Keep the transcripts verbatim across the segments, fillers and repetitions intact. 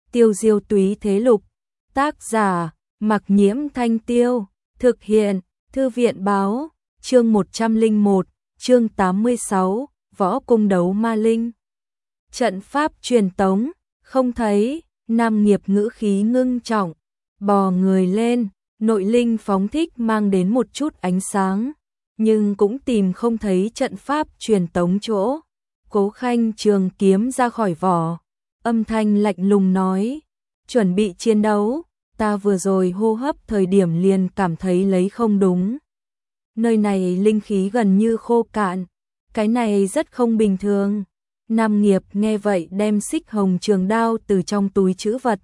Tiêu diêu túy thế lục. Tác giả, Mặc Nhiễm Thanh Tiêu. Thực hiện, Thư viện báo. Chương một trăm lẻ một, chương tám mươi sáu, Võ cung đấu ma linh. Trận pháp truyền tống, không thấy. Nam Nghiệp ngữ khí ngưng trọng, bò người lên, nội linh phóng thích mang đến một chút ánh sáng, nhưng cũng tìm không thấy trận pháp truyền tống chỗ. Cố Khanh trường kiếm ra khỏi vỏ, âm thanh lạnh lùng nói, chuẩn bị chiến đấu, ta vừa rồi hô hấp thời điểm liền cảm thấy lấy không đúng. Nơi này linh khí gần như khô cạn, cái này rất không bình thường. Nam Nghiệp nghe vậy đem xích hồng trường đao từ trong túi trữ vật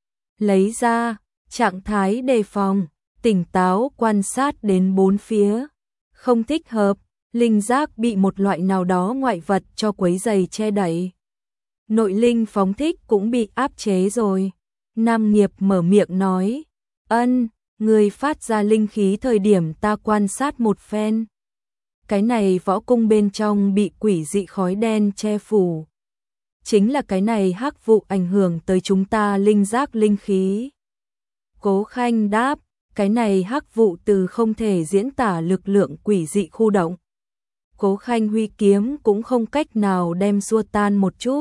lấy ra, trạng thái đề phòng, tỉnh táo quan sát đến bốn phía. Không thích hợp, linh giác bị một loại nào đó ngoại vật cho quấy rầy che đậy. Nội linh phóng thích cũng bị áp chế rồi. Nam Nghiệp mở miệng nói, ân, người phát ra linh khí thời điểm ta quan sát một phen. Cái này võ cung bên trong bị quỷ dị khói đen che phủ. Chính là cái này hắc vụ ảnh hưởng tới chúng ta linh giác linh khí. Cố Khanh đáp, cái này hắc vụ từ không thể diễn tả lực lượng quỷ dị khu động. Cố Khanh huy kiếm cũng không cách nào đem xua tan một chút.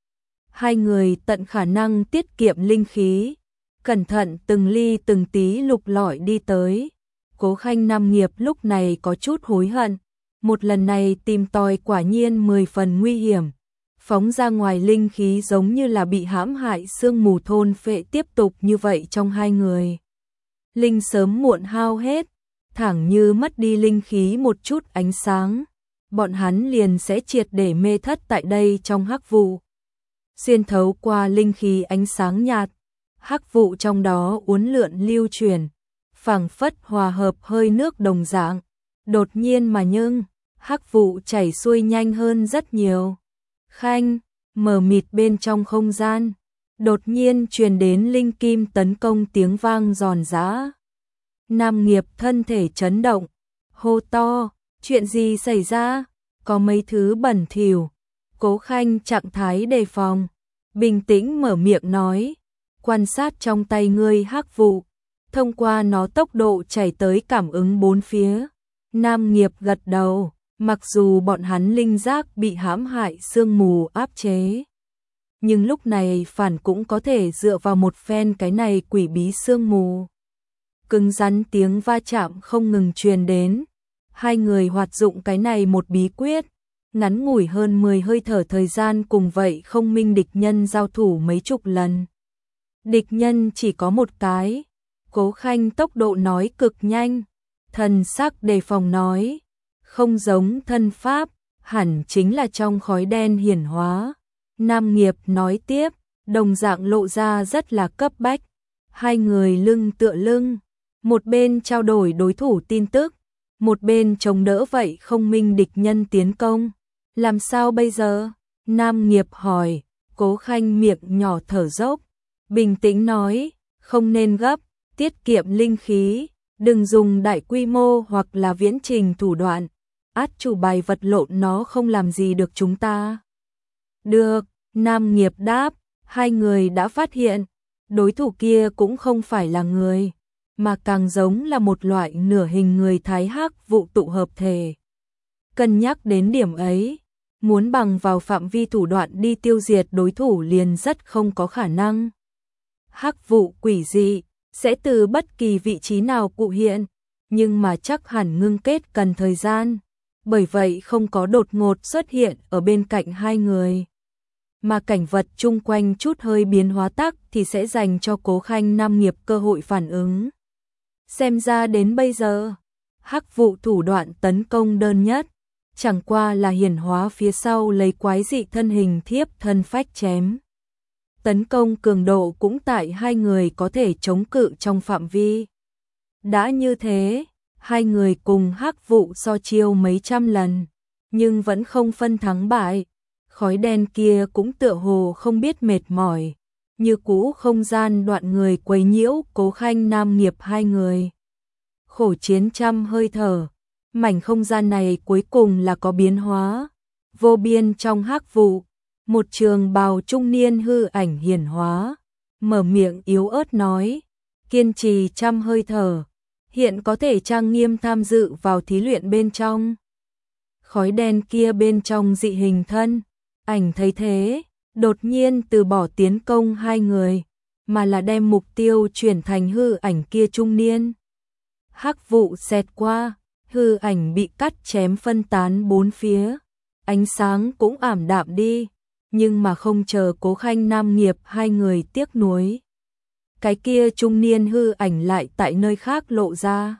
Hai người tận khả năng tiết kiệm linh khí, cẩn thận từng ly từng tí lục lọi đi tới. Cố Khanh Nam Nghiệp lúc này có chút hối hận. Một lần này tìm tòi quả nhiên mười phần nguy hiểm. Phóng ra ngoài linh khí giống như là bị hãm hại sương mù thôn phệ, tiếp tục như vậy trong hai người. Linh sớm muộn hao hết, thẳng như mất đi linh khí một chút ánh sáng. Bọn hắn liền sẽ triệt để mê thất tại đây trong hắc vụ. Xuyên thấu qua linh khí ánh sáng nhạt, hắc vụ trong đó uốn lượn lưu chuyển, phảng phất hòa hợp hơi nước đồng dạng. Đột nhiên mà nhưng hắc vụ chảy xuôi nhanh hơn rất nhiều. Khanh, mờ mịt bên trong không gian, đột nhiên truyền đến linh kim tấn công tiếng vang giòn giã. Nam Nghiệp thân thể chấn động, hô to, chuyện gì xảy ra? Có mấy thứ bẩn thỉu. Cố Khanh trạng thái đề phòng, bình tĩnh mở miệng nói, quan sát trong tay ngươi hắc vụ, thông qua nó tốc độ chảy tới cảm ứng bốn phía. Nam Nghiệp gật đầu. Mặc dù bọn hắn linh giác bị hãm hại sương mù áp chế, nhưng lúc này phản cũng có thể dựa vào một phen cái này quỷ bí sương mù. Cứng rắn tiếng va chạm không ngừng truyền đến. Hai người hoạt dụng cái này một bí quyết, ngắn ngủi hơn mười hơi thở thời gian cùng vậy không minh địch nhân giao thủ mấy chục lần. Địch nhân chỉ có một cái. Cố Khanh tốc độ nói cực nhanh, thần sắc đề phòng nói, không giống thân pháp, hẳn chính là trong khói đen hiển hóa. Nam Nghiệp nói tiếp, đồng dạng lộ ra rất là cấp bách. Hai người lưng tựa lưng, một bên trao đổi đối thủ tin tức, một bên chống đỡ vậy không minh địch nhân tiến công. Làm sao bây giờ? Nam Nghiệp hỏi. Cố Khanh miệng nhỏ thở dốc, bình tĩnh nói, không nên gấp, tiết kiệm linh khí, đừng dùng đại quy mô hoặc là viễn trình thủ đoạn. Át chủ bài vật lộn nó không làm gì được chúng ta. Được, Nam Nghiệp đáp, hai người đã phát hiện, đối thủ kia cũng không phải là người, mà càng giống là một loại nửa hình người thái hắc vụ tụ hợp thể. Cân nhắc đến điểm ấy, muốn bằng vào phạm vi thủ đoạn đi tiêu diệt đối thủ liền rất không có khả năng. Hắc vụ quỷ dị, sẽ từ bất kỳ vị trí nào cụ hiện, nhưng mà chắc hẳn ngưng kết cần thời gian. Bởi vậy không có đột ngột xuất hiện ở bên cạnh hai người. Mà cảnh vật chung quanh chút hơi biến hóa tắc thì sẽ dành cho Cố Khanh Nam Nghiệp cơ hội phản ứng. Xem ra đến bây giờ, hắc vụ thủ đoạn tấn công đơn nhất, chẳng qua là hiển hóa phía sau lấy quái dị thân hình thiếp thân phách chém. Tấn công cường độ cũng tại hai người có thể chống cự trong phạm vi. Đã như thế, hai người cùng hắc vụ so chiêu mấy trăm lần, nhưng vẫn không phân thắng bại. Khói đen kia cũng tựa hồ không biết mệt mỏi, như cũ không gian đoạn người quấy nhiễu Cố Khanh Nam Nghiệp hai người. Khổ chiến trăm hơi thở, mảnh không gian này cuối cùng là có biến hóa. Vô biên trong hắc vụ, một trường bào trung niên hư ảnh hiển hóa, mở miệng yếu ớt nói, kiên trì trăm hơi thở, hiện có thể trang nghiêm tham dự vào thí luyện bên trong. Khói đen kia bên trong dị hình thân, ảnh thấy thế, đột nhiên từ bỏ tiến công hai người, mà là đem mục tiêu chuyển thành hư ảnh kia trung niên. Hắc vụ xẹt qua, hư ảnh bị cắt chém phân tán bốn phía, ánh sáng cũng ảm đạm đi, nhưng mà không chờ Cố Khanh Nam Nghiệp hai người tiếc nuối. Cái kia trung niên hư ảnh lại tại nơi khác lộ ra.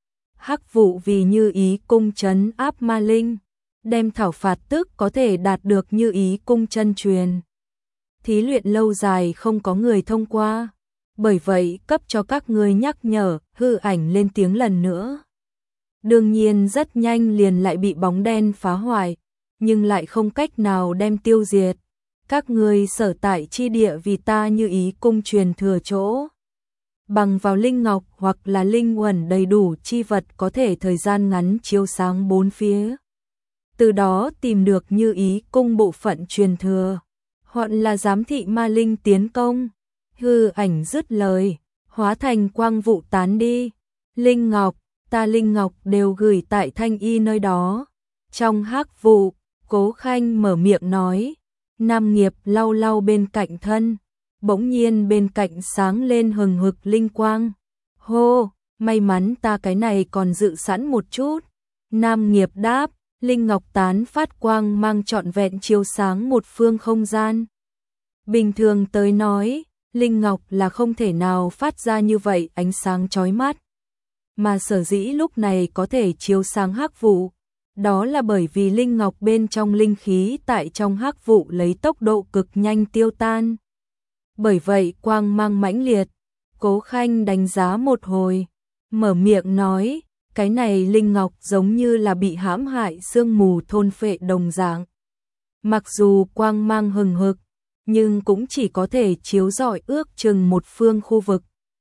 Hắc vụ vì Như Ý cung trấn áp ma linh, đem thảo phạt tức có thể đạt được Như Ý cung chân truyền. Thí luyện lâu dài không có người thông qua, bởi vậy cấp cho các ngươi nhắc nhở, hư ảnh lên tiếng lần nữa. Đương nhiên rất nhanh liền lại bị bóng đen phá hoại, nhưng lại không cách nào đem tiêu diệt. Các ngươi sở tại chi địa vì ta Như Ý cung truyền thừa chỗ. Bằng vào linh ngọc hoặc là linh uẩn đầy đủ chi vật có thể thời gian ngắn chiếu sáng bốn phía. Từ đó tìm được Như Ý cung bộ phận truyền thừa, hoặc là giám thị ma linh tiến công. Hư ảnh dứt lời, hóa thành quang vụ tán đi. Linh ngọc, ta linh ngọc đều gửi tại Thanh Y nơi đó. Trong hắc vụ, Cố Khanh mở miệng nói, Nam Nghiệp lau lau bên cạnh thân, bỗng nhiên bên cạnh sáng lên hừng hực linh quang. Hô, may mắn ta cái này còn dự sẵn một chút. Nam Nghiệp đáp, linh ngọc tán phát quang mang trọn vẹn chiếu sáng một phương không gian. Bình thường tới nói, linh ngọc là không thể nào phát ra như vậy ánh sáng chói mắt. Mà sở dĩ lúc này có thể chiếu sáng hắc vụ, đó là bởi vì linh ngọc bên trong linh khí tại trong hắc vụ lấy tốc độ cực nhanh tiêu tan. Bởi vậy quang mang mãnh liệt, Cố Khanh đánh giá một hồi, mở miệng nói, cái này linh ngọc giống như là bị hãm hại sương mù thôn phệ đồng dạng. Mặc dù quang mang hừng hực, nhưng cũng chỉ có thể chiếu rọi ước chừng một phương khu vực.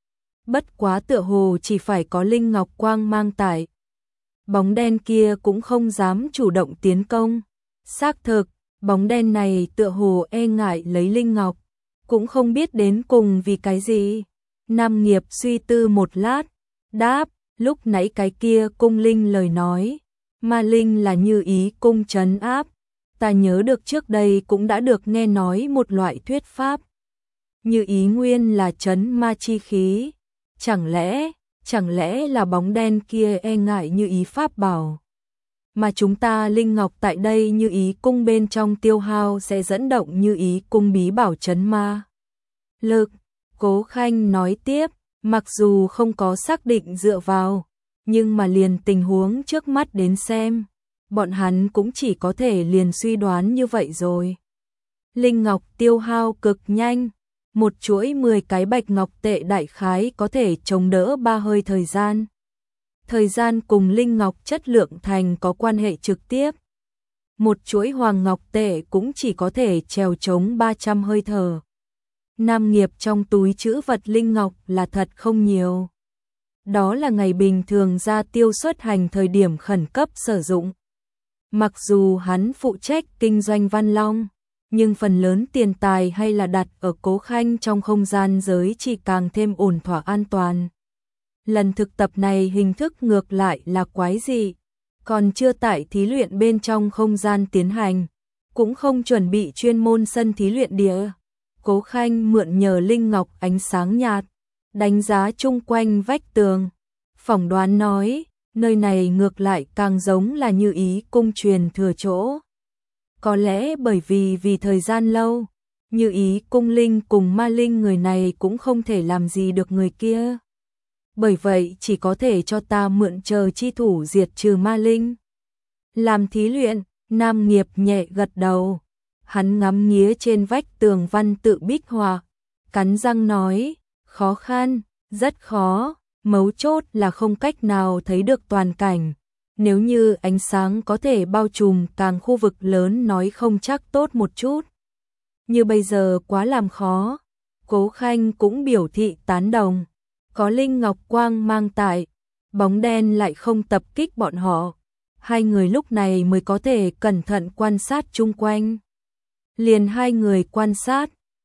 Bất quá tựa hồ chỉ phải có linh ngọc quang mang tại. Bóng đen kia cũng không dám chủ động tiến công. Xác thực, bóng đen này tựa hồ e ngại lấy linh ngọc, cũng không biết đến cùng vì cái gì. Nam Nghiệp suy tư một lát, đáp, lúc nãy cái kia cung linh lời nói, ma linh là Như Ý cung trấn áp. Ta nhớ được trước đây cũng đã được nghe nói một loại thuyết pháp. Như Ý nguyên là trấn ma chi khí. Chẳng lẽ, chẳng lẽ là bóng đen kia e ngại Như Ý pháp bảo. Mà chúng ta linh ngọc tại đây Như Ý cung bên trong tiêu hao sẽ dẫn động Như Ý cung bí bảo trấn ma. Lực, Cố Khanh nói tiếp, mặc dù không có xác định dựa vào, nhưng mà liền tình huống trước mắt đến xem, bọn hắn cũng chỉ có thể liền suy đoán như vậy rồi. Linh ngọc tiêu hao cực nhanh, một chuỗi mười cái bạch ngọc tệ đại khái có thể chống đỡ ba hơi thời gian. Thời gian cùng linh ngọc chất lượng thành có quan hệ trực tiếp. Một chuỗi hoàng ngọc tệ cũng chỉ có thể trèo chống ba trăm hơi thở. Nam Nghiệp trong túi trữ vật linh ngọc là thật không nhiều. Đó là ngày bình thường ra tiêu xuất hành thời điểm khẩn cấp sử dụng. Mặc dù hắn phụ trách kinh doanh Văn Long, nhưng phần lớn tiền tài hay là đặt ở Cố Khanh trong không gian giới chỉ càng thêm ổn thỏa an toàn. Lần thực tập này hình thức ngược lại là quái dị, còn chưa tại thí luyện bên trong không gian tiến hành, cũng không chuẩn bị chuyên môn sân thí luyện địa. Cố Khanh mượn nhờ linh ngọc ánh sáng nhạt, đánh giá chung quanh vách tường, phỏng đoán nói, nơi này ngược lại càng giống là Như Ý cung truyền thừa chỗ. Có lẽ bởi vì vì thời gian lâu, Như Ý cung linh cùng ma linh người này cũng không thể làm gì được người kia. Bởi vậy chỉ có thể cho ta mượn chờ chi thủ diệt trừ ma linh. Làm thí luyện, Nam Nghiệp nhẹ gật đầu. Hắn ngắm nghía trên vách tường văn tự bích họa, cắn răng nói, khó khăn, rất khó, mấu chốt là không cách nào thấy được toàn cảnh. Nếu như ánh sáng có thể bao trùm càng khu vực lớn nói không chắc tốt một chút. Như bây giờ quá làm khó. Cố Khanh cũng biểu thị tán đồng. Có linh ngọc quang mang tại, bóng đen lại không tập kích bọn họ. Hai người lúc này mới có thể cẩn thận quan sát chung quanh. Liền hai người quan sát,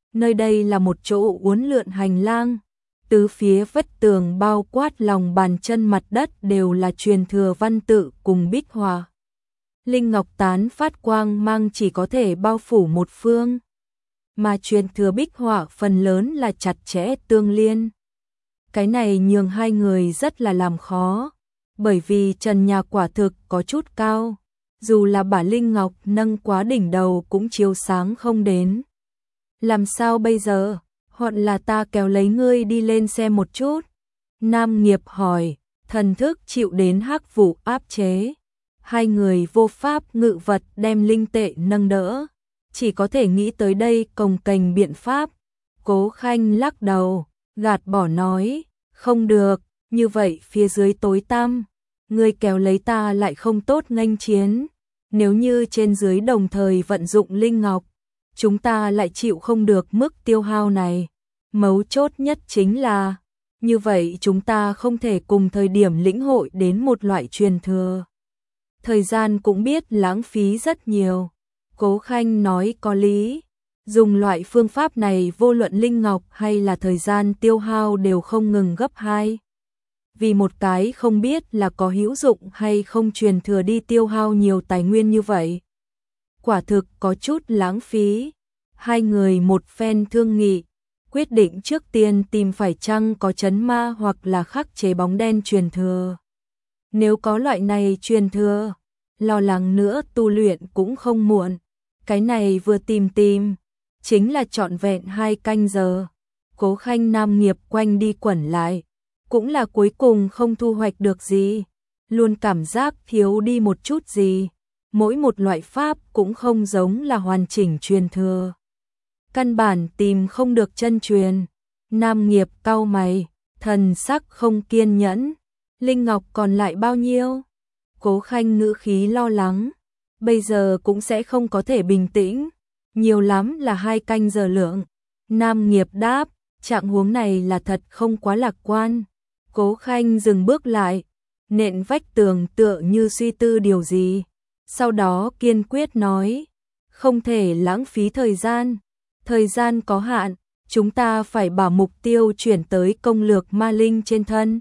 Nơi đây là một chỗ uốn lượn hành lang, tứ phía vách tường bao quát lòng bàn chân mặt đất đều là truyền thừa văn tự cùng bích họa. Linh ngọc tán phát quang mang chỉ có thể bao phủ một phương, mà truyền thừa bích họa phần lớn là chặt chẽ tương liên. Cái này nhường hai người rất là làm khó, bởi vì trần nhà quả thực có chút cao, dù là bả linh ngọc nâng quá đỉnh đầu cũng chiếu sáng không đến. Làm sao bây giờ? Hoặc là ta kéo lấy ngươi đi lên xem một chút? Nam Nghiệp hỏi, thần thức chịu đến hắc vụ áp chế. Hai người vô pháp ngự vật đem linh tệ nâng đỡ, chỉ có thể nghĩ tới đây cồng kềnh biện pháp. Cố Khanh lắc đầu, gạt bỏ nói, không được, như vậy phía dưới tối tăm, ngươi kéo lấy ta lại không tốt nghênh chiến. Nếu như trên dưới đồng thời vận dụng linh ngọc, chúng ta lại chịu không được mức tiêu hao này. Mấu chốt nhất chính là, như vậy chúng ta không thể cùng thời điểm lĩnh hội đến một loại truyền thừa. Thời gian cũng biết lãng phí rất nhiều. Cố Khanh nói có lý, dùng loại phương pháp này vô luận linh ngọc hay là thời gian tiêu hao đều không ngừng gấp hai. Vì một cái không biết là có hữu dụng hay không truyền thừa đi tiêu hao nhiều tài nguyên như vậy. Quả thực có chút lãng phí. Hai người một phen thương nghị, quyết định trước tiên tìm phải chăng có trấn ma hoặc là khắc chế bóng đen truyền thừa. Nếu có loại này truyền thừa, lo lắng nữa tu luyện cũng không muộn. Cái này vừa tìm tìm, chính là trọn vẹn hai canh giờ. Cố Khanh Nam Nghiệp quanh đi quẩn lại, cũng là cuối cùng không thu hoạch được gì, luôn cảm giác thiếu đi một chút gì. Mỗi một loại pháp cũng không giống là hoàn chỉnh truyền thừa. Căn bản tìm không được chân truyền. Nam Nghiệp cau mày, thần sắc không kiên nhẫn. Linh ngọc còn lại bao nhiêu? Cố Khanh ngữ khí lo lắng, bây giờ cũng sẽ không có thể bình tĩnh, nhiều lắm là hai canh giờ lượng. Nam Nghiệp đáp, trạng huống này là thật không quá lạc quan. Cố Khanh dừng bước lại, nện vách tường tựa như suy tư điều gì, sau đó kiên quyết nói, không thể lãng phí thời gian, thời gian có hạn, chúng ta phải bảo mục tiêu chuyển tới công lược ma linh trên thân.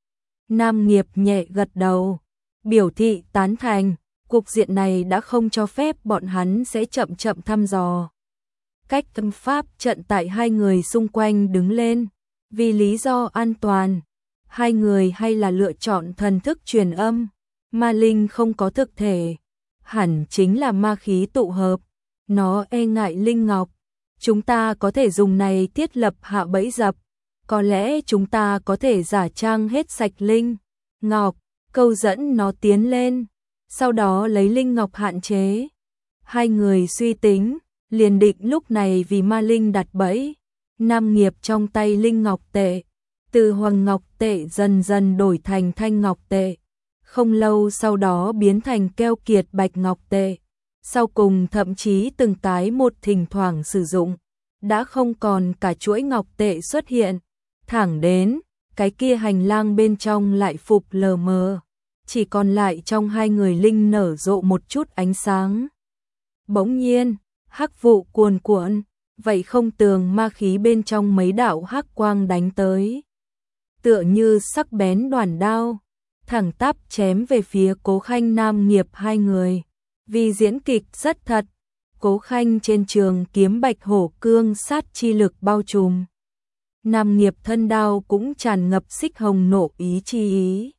Nam Nghiệp nhẹ gật đầu, biểu thị tán thành, cục diện này đã không cho phép bọn hắn sẽ chậm chậm thăm dò. Cách tâm pháp trận tại hai người xung quanh đứng lên, vì lý do an toàn, hai người hay là lựa chọn thần thức truyền âm. Ma linh không có thực thể, hẳn chính là ma khí tụ hợp, nó e ngại linh ngọc. Chúng ta có thể dùng này thiết lập hạ bẫy dập, có lẽ chúng ta có thể giả trang hết sạch linh ngọc, câu dẫn nó tiến lên, sau đó lấy linh ngọc hạn chế. Hai người suy tính, liền định lúc này vì ma linh đặt bẫy. Nam Nghiệp trong tay linh ngọc tệ, từ hoàng ngọc tệ dần dần đổi thành thanh ngọc tệ, không lâu sau đó biến thành keo kiệt bạch ngọc tệ, sau cùng thậm chí từng cái một thỉnh thoảng sử dụng, đã không còn cả chuỗi ngọc tệ xuất hiện. Thẳng đến, cái kia hành lang bên trong lại phục lờ mờ, chỉ còn lại trong hai người linh nở rộ một chút ánh sáng. Bỗng nhiên, hắc vụ cuồn cuộn, vậy không tường ma khí bên trong mấy đạo hắc quang đánh tới, tựa như sắc bén đoản đao, thẳng tắp chém về phía Cố Khanh Nam Nghiệp hai người. Vì diễn kịch rất thật, Cố Khanh trên trường kiếm bạch hổ cương sát chi lực bao trùm. Nam Nghiệp thân đao cũng tràn ngập xích hồng nộ ý chi ý.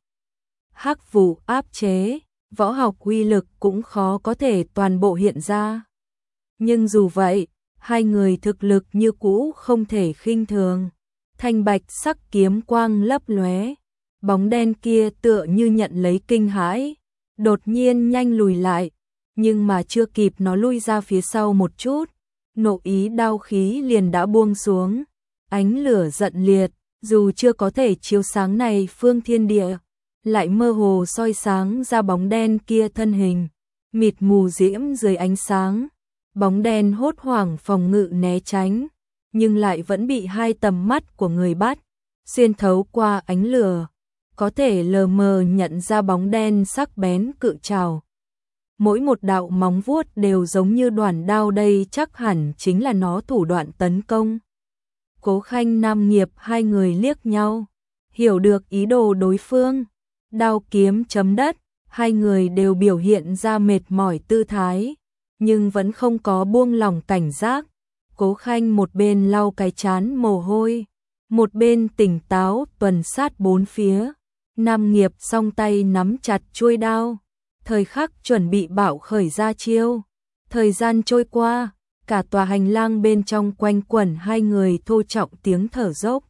Hắc vụ áp chế, võ học uy lực cũng khó có thể toàn bộ hiện ra. Nhưng dù vậy, hai người thực lực như cũ không thể khinh thường. Thanh bạch sắc kiếm quang lấp lóe, bóng đen kia tựa như nhận lấy kinh hãi, đột nhiên nhanh lùi lại, nhưng mà chưa kịp nó lui ra phía sau một chút, nộ ý đao khí liền đã buông xuống, ánh lửa giận liệt, dù chưa có thể chiếu sáng này phương thiên địa, lại mơ hồ soi sáng ra bóng đen kia thân hình, mịt mù diễm dưới ánh sáng, bóng đen hốt hoảng phòng ngự né tránh, nhưng lại vẫn bị hai tầm mắt của người bắt, xuyên thấu qua ánh lửa, có thể lờ mờ nhận ra bóng đen sắc bén cự trảo. mỗi một đạo móng vuốt đều giống như đoàn đao, đây chắc hẳn chính là nó thủ đoạn tấn công. Cố Khanh Nam Nghiệp hai người liếc nhau, hiểu được ý đồ đối phương. Đao kiếm chấm đất, hai người đều biểu hiện ra mệt mỏi tư thái, nhưng vẫn không có buông lỏng cảnh giác. Cố Khanh một bên lau cái trán mồ hôi, một bên tỉnh táo tuần sát bốn phía. Nam Nghiệp song tay nắm chặt chuôi đao, thời khắc chuẩn bị bạo khởi ra chiêu. Thời gian trôi qua, cả tòa hành lang bên trong quanh quẩn hai người thô trọng tiếng thở dốc.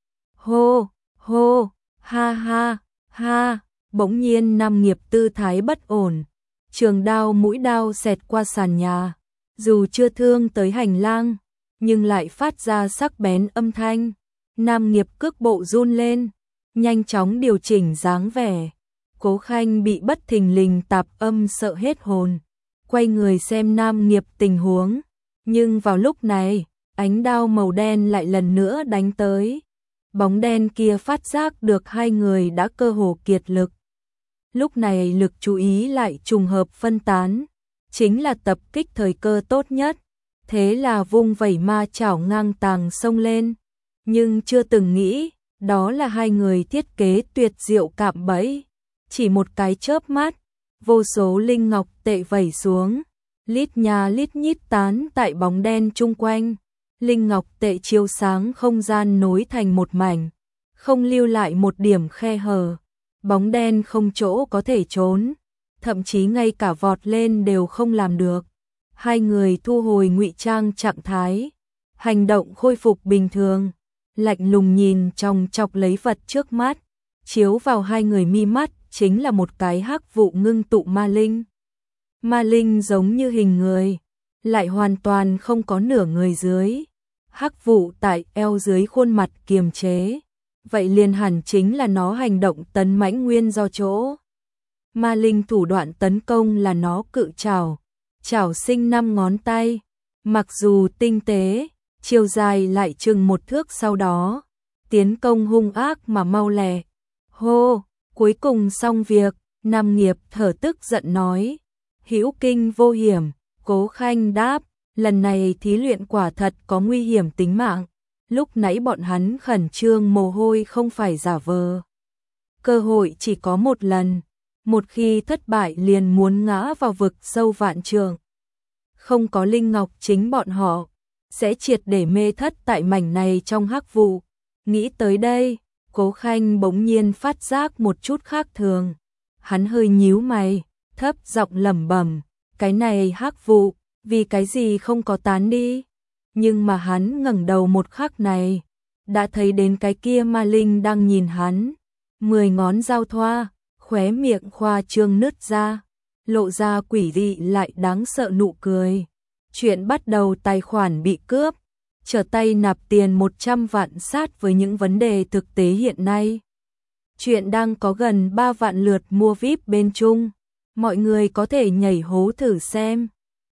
Hô, hô, ha ha, ha, bỗng nhiên Nam Nghiệp tư thái bất ổn, trường đao mũi đao xẹt qua sàn nhà, dù chưa thương tới hành lang, nhưng lại phát ra sắc bén âm thanh. Nam Nghiệp cước bộ run lên, nhanh chóng điều chỉnh dáng vẻ. Cố Khanh bị bất thình lình tạp âm sợ hết hồn, quay người xem Nam Nghiệp tình huống, nhưng vào lúc này, ánh đao màu đen lại lần nữa đánh tới. Bóng đen kia phát giác được hai người đã cơ hồ kiệt lực. Lúc này lực chú ý lại trùng hợp phân tán, chính là tập kích thời cơ tốt nhất. Thế là vung vẩy ma chảo ngang tàng xông lên, nhưng chưa từng nghĩ, đó là hai người thiết kế tuyệt diệu cạm bẫy. Chỉ một cái chớp mắt, vô số linh ngọc tệ vẩy xuống, lít nha lít nhít tán tại bóng đen chung quanh. Linh ngọc tệ chiếu sáng không gian nối thành một mảnh, không lưu lại một điểm khe hở. Bóng đen không chỗ có thể trốn, thậm chí ngay cả vọt lên đều không làm được. Hai người thu hồi ngụy trang trạng thái, hành động khôi phục bình thường, lạnh lùng nhìn trong chọc lấy vật trước mắt, chiếu vào hai người mi mắt chính là một cái hắc vụ ngưng tụ ma linh. Ma linh giống như hình người, lại hoàn toàn không có nửa người dưới. Hắc vụ tại eo dưới khuôn mặt kiềm chế, vậy liền hẳn chính là nó hành động tấn mãnh nguyên do chỗ. Ma linh thủ đoạn tấn công là nó cự trảo, trảo sinh năm ngón tay, mặc dù tinh tế, chiều dài lại chừng một thước, sau đó tiến công hung ác mà mau lẹ. Hô, cuối cùng xong việc. Nam Nghiệp thở tức giận nói, hữu kinh vô hiểm. Cố Khanh đáp, lần này thí luyện quả thật có nguy hiểm tính mạng. Lúc nãy bọn hắn khẩn trương mồ hôi không phải giả vờ. Cơ hội chỉ có một lần, một khi thất bại liền muốn ngã vào vực sâu vạn trượng. Không có linh ngọc chính bọn họ sẽ triệt để mê thất tại mảnh này trong hắc vụ. Nghĩ tới đây, Cố Khanh bỗng nhiên phát giác một chút khác thường. Hắn hơi nhíu mày, thấp giọng lẩm bẩm, cái này hắc vụ, vì cái gì không có tán đi? Nhưng mà hắn ngẩng đầu một khắc này, đã thấy đến cái kia ma linh đang nhìn hắn, mười ngón giao thoa, khóe miệng khoa trương nứt ra, lộ ra quỷ dị lại đáng sợ nụ cười. Chuyện bắt đầu tài khoản bị cướp, trở tay nạp tiền một trăm vạn sát với những vấn đề thực tế hiện nay. Chuyện đang có gần ba vạn lượt mua víp bên chung, mọi người có thể nhảy hố thử xem.